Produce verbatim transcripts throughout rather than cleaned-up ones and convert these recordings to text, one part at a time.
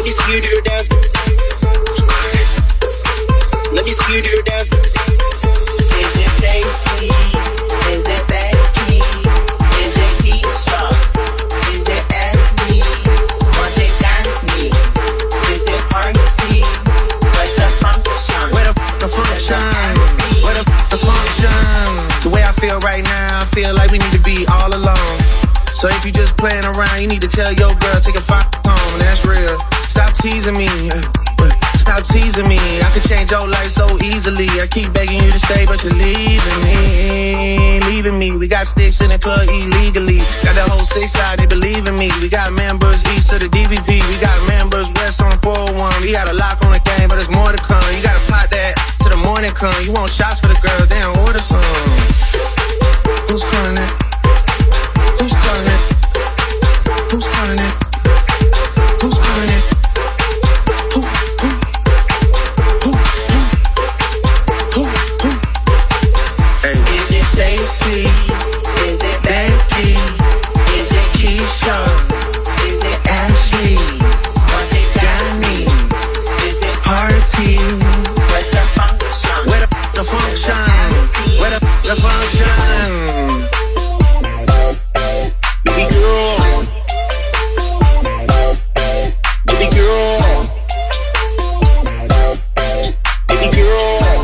me see you do your dance. Let me see you do your dance. Is it Stacy? Is it Becky? Is it Keisha? Is it Anthony? Was it Daphne? Is it Party? Where's the function? Where the f- the function? Where the f- the function? The way I feel right now, I feel like we need to be all alone. So if you just playing around, you need to tell your girl, take a f- home, that's real. Stop teasing me. Stop teasing me, I could change your life so easily. I keep begging you to stay, but you're leaving me, leaving me. We got sticks in the club illegally. Got the whole six side, they believe in me. We got members east of the D V P. We got members west on the four oh one. We got a lock on the game, but there's more to come. You gotta pot that till the morning come. You want shots for the girls, then order some. Who's calling it? Who's calling it? Who's calling it? Who's calling it? Stacy? Is it Becky? Is it Keisha? Is it Ashley? Was it Danny? Is it Party? Where's the function? Where the, the function? Where the, the function? Baby girl. Baby girl. Baby girl.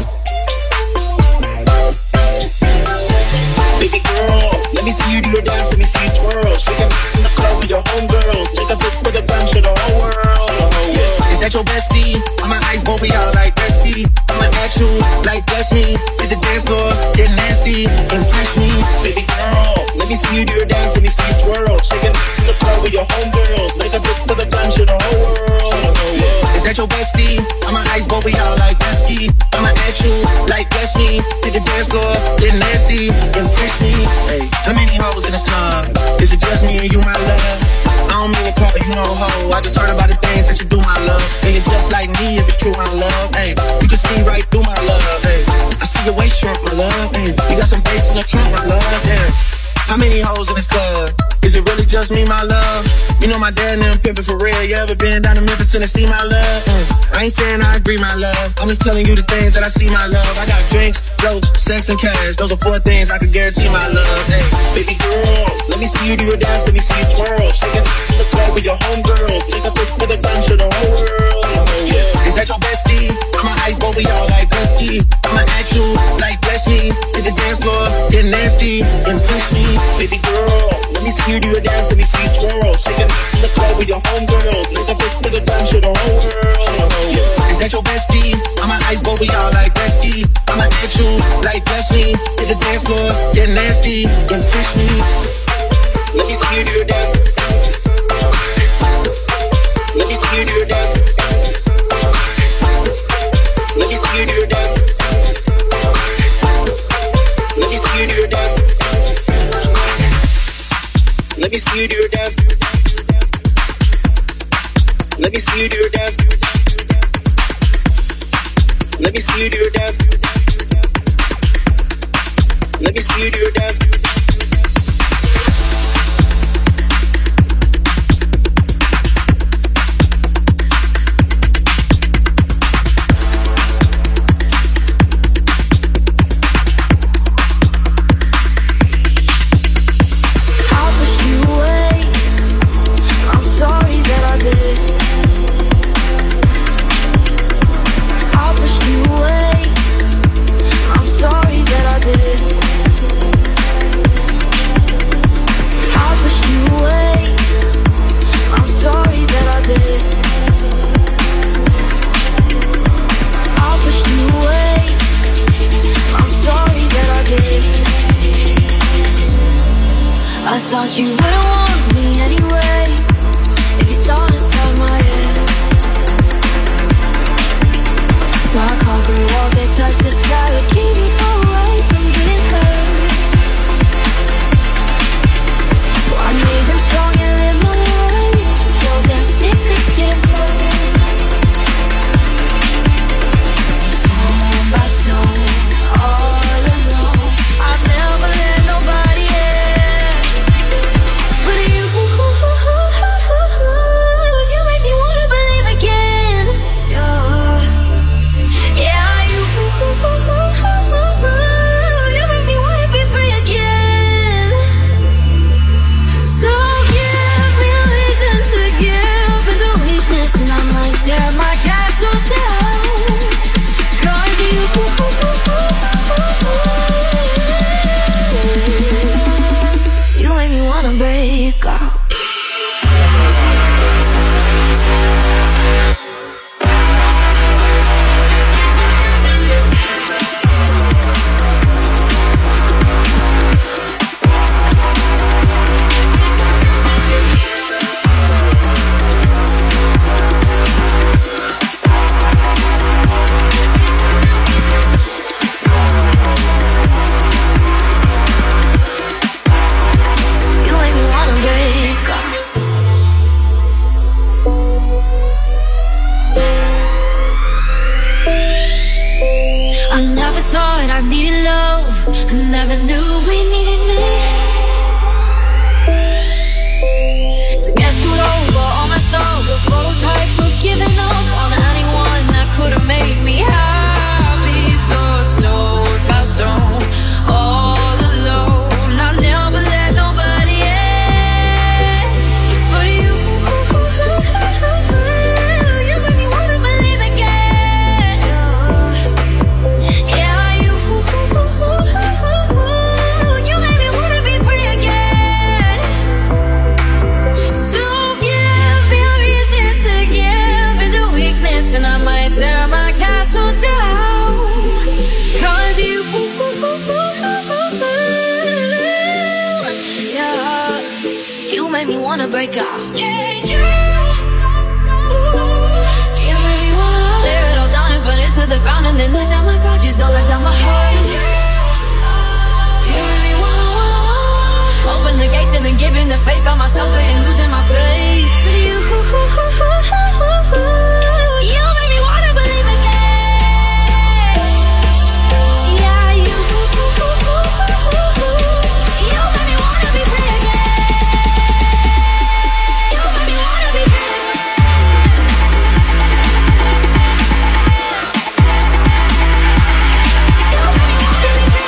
Baby girl, let me see you do your dance, let me see you twirl. Shake it in the club with your homegirls. Take a pic for the gram, show the whole world. Yeah. Is that your bestie? I'ma ice both of y'all like Resky. I'ma at you like bless me. Hit the dance floor, get nasty, impress me. Baby girl, let me see you do your dance, let me see you twirl. Shake it in the club with your homegirls. Take a pic for the gram, show the whole world. Yeah. Is that your bestie? I'ma ice both of y'all like Resky. I'ma at you like bless me. Hit the dance floor, get nasty, impress me. Hey, how many hoes in this club? Is it just me and you, my love? I don't mean to call you no hoe. I just heard about the things that you do, my love. And you're just like me if it's true, my love. Hey, you can see right through my love. Hey, I see your waist shrunk, my love. Hey, you got some bass in the front, my love. Yeah. How many hoes in this club? Is it really just me, my love? You know my dad and them pimpin' for real. You ever been down to Memphis, Tennessee, my love? Mm. I ain't saying I agree, my love. I'm just telling you the things that I see, my love. I got drinks, floats, sex, and cash. Those are four things I can guarantee, my love. Hey. Baby girl, let me see you do your dance, let me see you twirl. Shake it in the club with your homegirls. Take a pic for the gram, show the whole world. Yeah. Is that your bestie? I'ma ice both of y'all like Gretzky. I'ma at you like bless me. Hit the dance floor, get nasty, impress me. Baby girl, let me see you do your dance, let me see you twirl. Shake it in the club with your homegirls. Take a pic for the gram, show the whole world. Yeah. Is that your bestie? I'ma ice both of y'all like Gretzky. I'ma at you like bless me. Hit the dance floor, get nasty, impress me. Let me see you do your dance. Let me see you do your dance. Let me see you do your dance. Let me see you do your dance. Let me see you do your dance. Let me see you do your dance. Let me see you do your dance. Let me see you do your dance. Sorry that I did. thought I needed love, I never knew we needed me. To get screwed over, all messed up, the prototype of giving up on anyone that could have made me happy. So stone by stone, all alone, I never let nobody in but you. You made me wanna believe again. Yeah, you. You made me wanna be free again. So give me a reason to give into weakness, and I might tear my castle down. Cause you, yeah, you made me wanna break out. Yeah, you, you made me wanna tear it all down and burn it to the ground, and then let down my guard. You don't let down my heart. You made me wanna, wanna, wanna open the gates and then giving the faith on myself and losing my faith. But you, you made me wanna believe again. Yeah, you, you made me wanna be free again. You made me wanna be free. You made me wanna be free.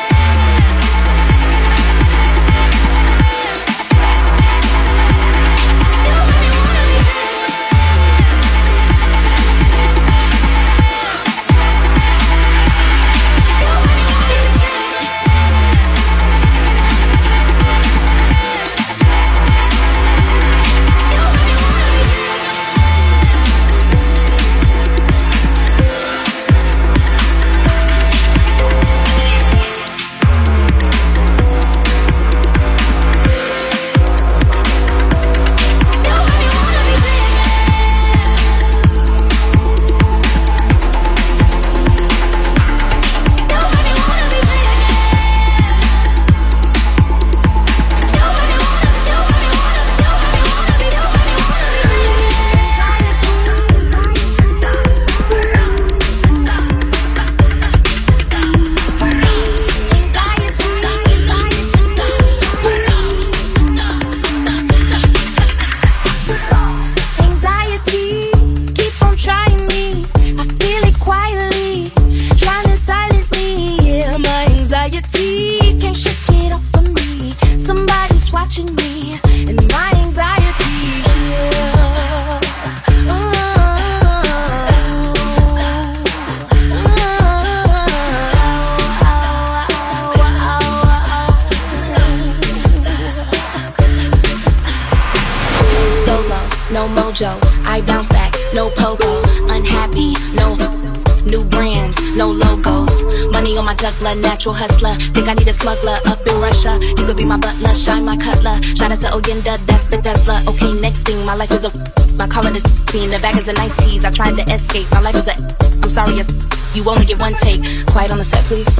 No mojo, I bounce back, no popo. Unhappy, no new brands, no logos. Money on my juggler, natural hustler. Think I need a smuggler up in Russia. You could be my butler, shine my cutler. Shout out to Oyenda, that's the Tesla. Okay, next thing, my life is a my calling is scene. The bag is a nice tease. I tried to escape. My life is a I'm sorry, you only get one take. Quiet on the set, please.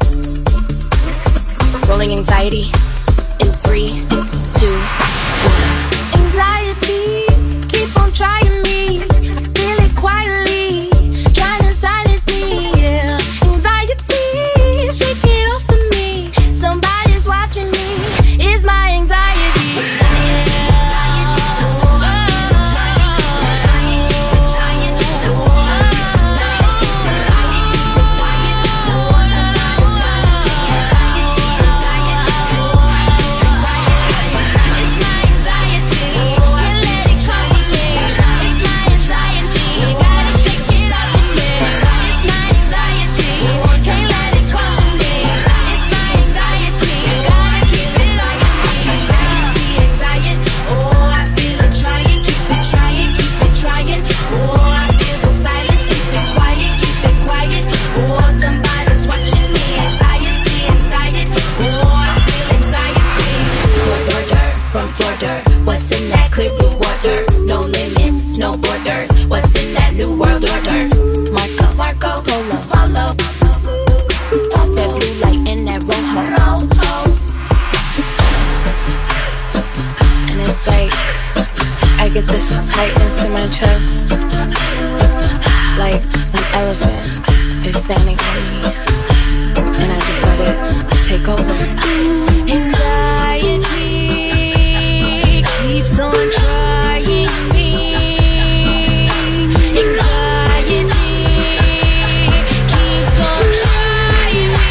Rolling anxiety in three, two, one. Anxiety, keep on trying me. I feel it quietly, trying to silence me. Yeah. Anxiety, shake it off of me. Somebody's watching me. It's my anxiety. What's in that clear blue water? No limits, no borders. What's in that new world order? Marco, Marco, Polo, Polo. That blue light in that rojo. And it's like I get this tightness in my chest, like an elephant is standing on me. over, I take over. Anxiety keeps on trying me. Anxiety keeps on trying me.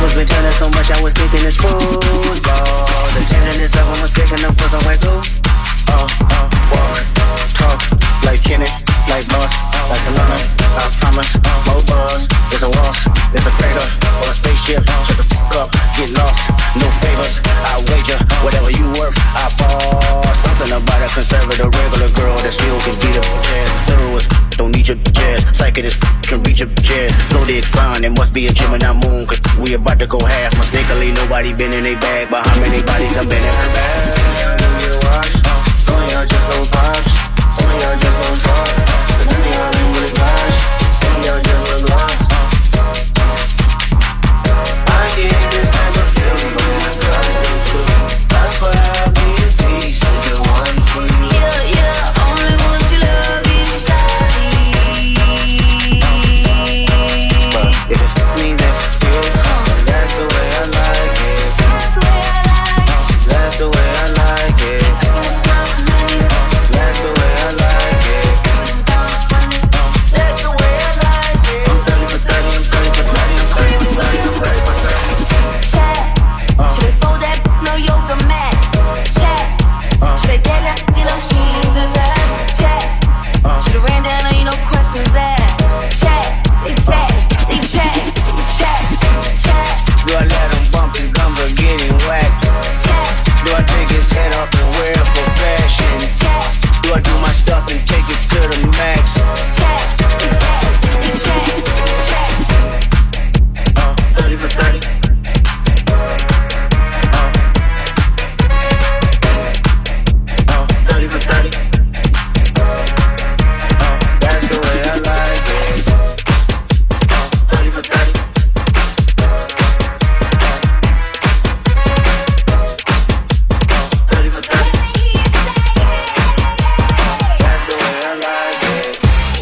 Niggas been killing so much, I was thinking it's football. The tenderness of them was sticking them for some way cool. Oh, oh, walk, talk, like Kenny, like boss, like Solana, I promise, more buzz, it's a waltz, it's a crater, or a spaceship, shut the fuck up, get lost, no favors, I wager, whatever you worth, I ball, something about a conservative regular girl that still can beat up jazz, thorough as don't need your jazz, psychic as can reach your jazz, zodiac sign, it must be a Gemini moon, cause we about to go half, mistakenly nobody been in a bag, but how many bodies done been in her bag? Some of y'all just gon' pops, some of y'all just gon' talk, but none of y'all ain't really posh, some of y'all just look lost. I get this type of feeling from my cousin. That's why I'll be a piece of the one for you. Yeah, yeah, only want you love inside. But if it's me, that's you. That's the way I like it. That's the way I like it. That's the way I like it. That's the way I like it. I'm thirty for thirty, I'm thirty for thirty, I'm thirty for thirty, I'm thirty for thirty. Check. Should I fold that no yoga mat? Check. Should I get that you know she's a type? Check. Should I ran down on you no questions asked? Check. They check. They check. They check. Check. Do I let him bump and come for getting whacked? Check. Do I take his head off and wear it for fashion? Check. Do I do my stuff and take it to the max? Check. They check. They check. They check. Uh, thirty for thirty. Uh, uh, thirty for thirty. Uh, that's the way I like it. Uh, thirty for thirty. Uh, thirty for thirty. That's the way I like it.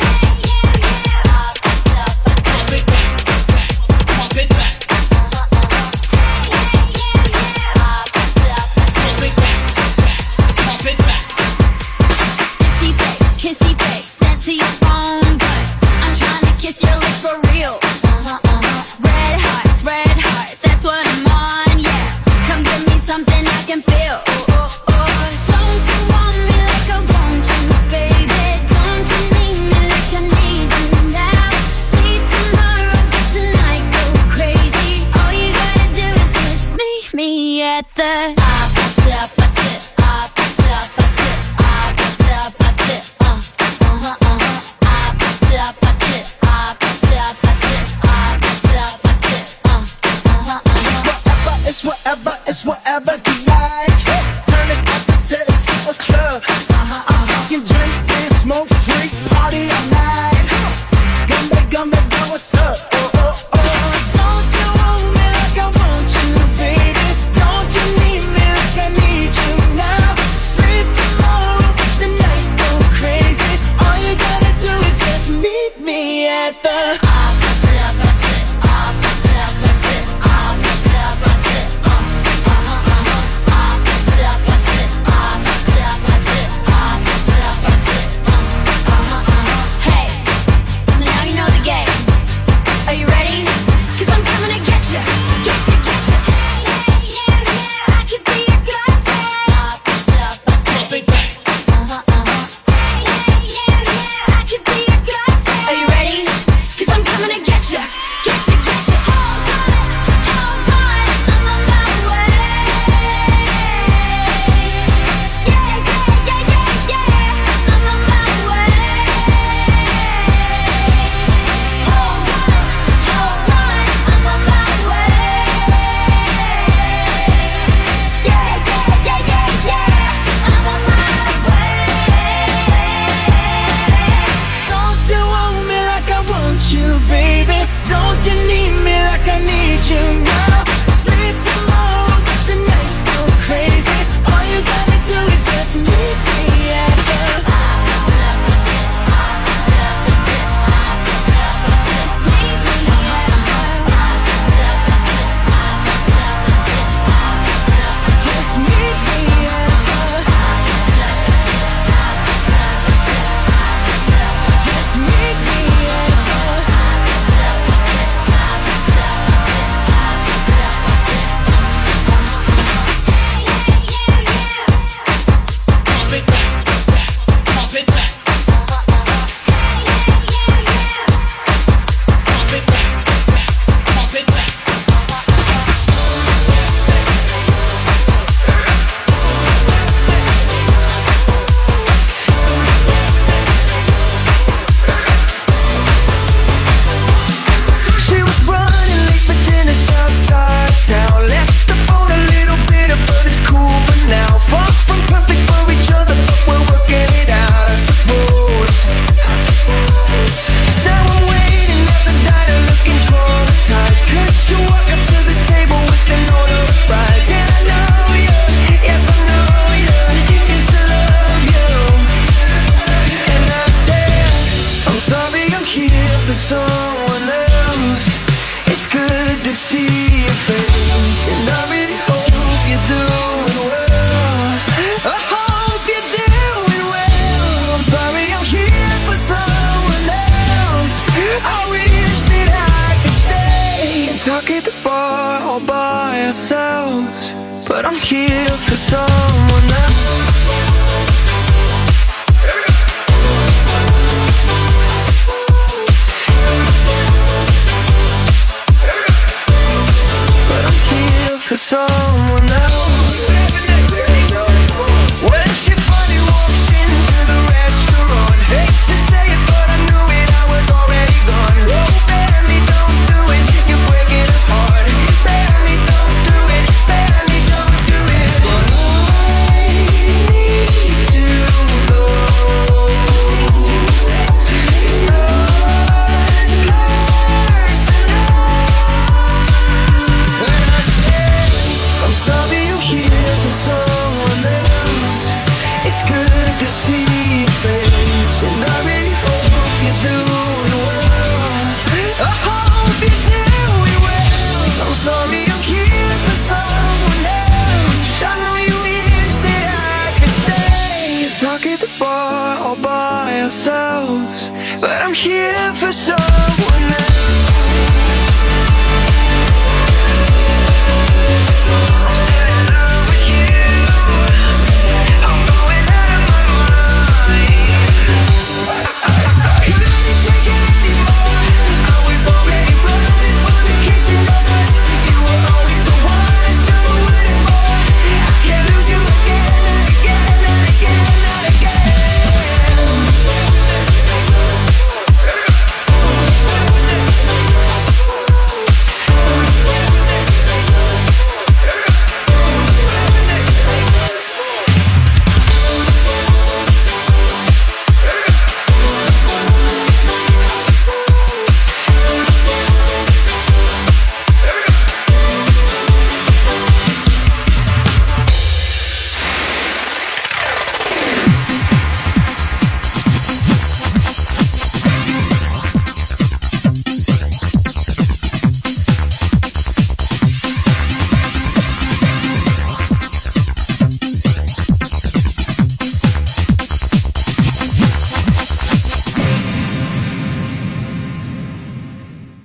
Kissy face, kissy face, sent to your phone, but I'm trying to kiss your lips for real. Red hearts, red hearts, that's what I'm on, yeah. Come give me something I can feel. Don't you want me like I want you, baby? Don't you need me like I need you now? See tomorrow, but tonight go crazy. All you gotta do is just meet me at the It's whatever, it's whatever you like. Turn this opposite into a club. I'm talking drink, dance, smoke, freak, party all night. Gumba, gumba, go, what's up? Oh, oh, oh. Don't you want me like I want you, baby? Don't you need me like I need you now? Sleep tomorrow, tonight go crazy. All you gotta do is just meet me at the bar all by ourselves, but I'm here for someone else. But I'm here for someone else. When she finally walks into the restaurant, hate to say it, but I knew it, I was already gone. Oh, barely don't do it, you're breaking it apart. Barely don't do it, barely don't do it. But I need to go. It's not personal. When I say I'm sorry, you're here for someone else, it's good to see your face, and I really hope you're doing well. I hope you're doing well. I'm sorry, I'm here for someone else. I know you wish that I could stay, talk at the bar all by ourselves, but I'm here for someone else.